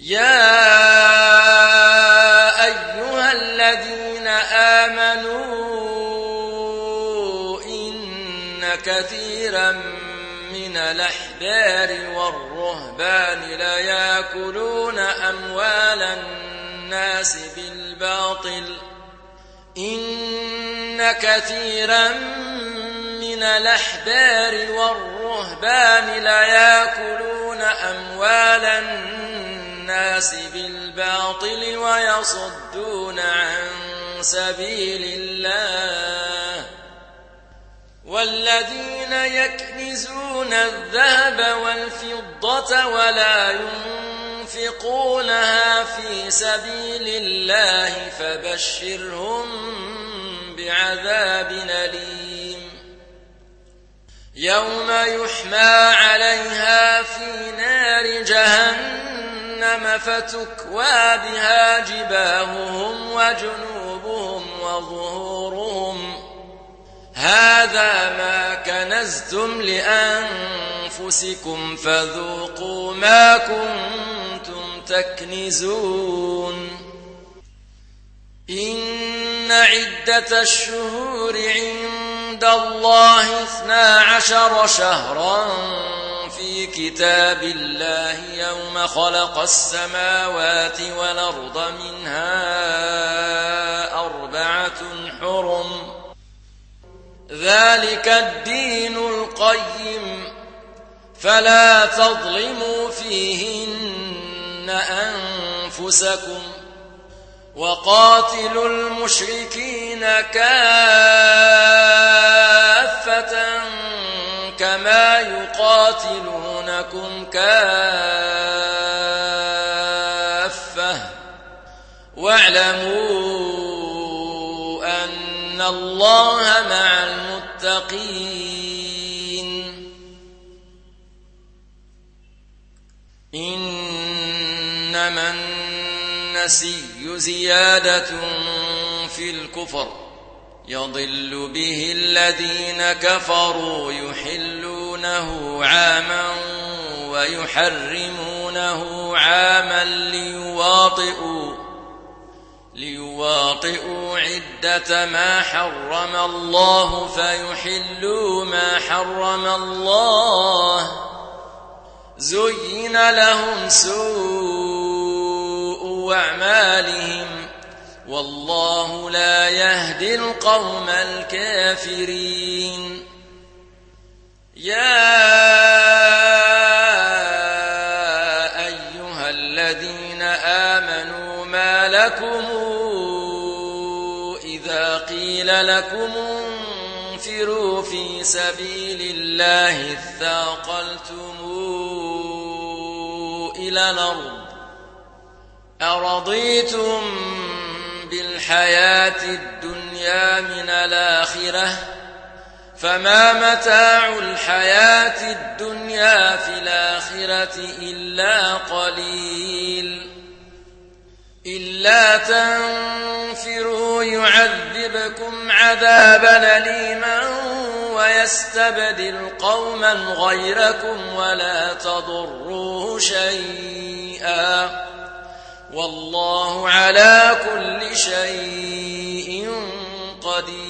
يا أيها الذين آمنوا إن كثيرا من الأحبار والرهبان ليأكلون أموال الناس بالباطل إن كثيرا من الأحبار والرهبان ليأكلون أموال الناس بالباطل ويصدون عن سبيل الله والذين يكنزون الذهب والفضة ولا ينفقونها في سبيل الله فبشرهم بعذاب أليم يوم يحمى عليها في نار جهنم فتكوى بها جباههم وجنوبهم وظهورهم هذا ما كنزتم لأنفسكم فذوقوا ما كنتم تكنزون إن عدة الشهور عند الله 12 شهرا في كتاب الله يوم خلق السماوات والأرض منها 4 حرم ذلك الدين القيم فلا تظلموا فيهن أنفسكم وقاتلوا المشركين كافة كما يقاتلونكم كافة واعلموا أن الله مع المتقين إنما النسي زيادة في الكفر يضل به الذين كفروا يحلونه عاما ويحرمونه عاما ليواطئوا عدة ما حرم الله فيحلوا ما حرم الله زين لهم سوء أعمالهم والله لا يهدي القوم الكافرين يا أيها الذين آمنوا ما لكم إذا قيل لكم انفروا في سبيل الله اثاقلتم إلى الأرض أرضيتم بالحياة الدنيا من الآخرة فما متاع الحياة الدنيا في الآخرة إلا قليل إلا تنفروا يعذبكم عذابا أليما ويستبدل قوما غيركم ولا تضروه شيئا والله على كل شيء قدير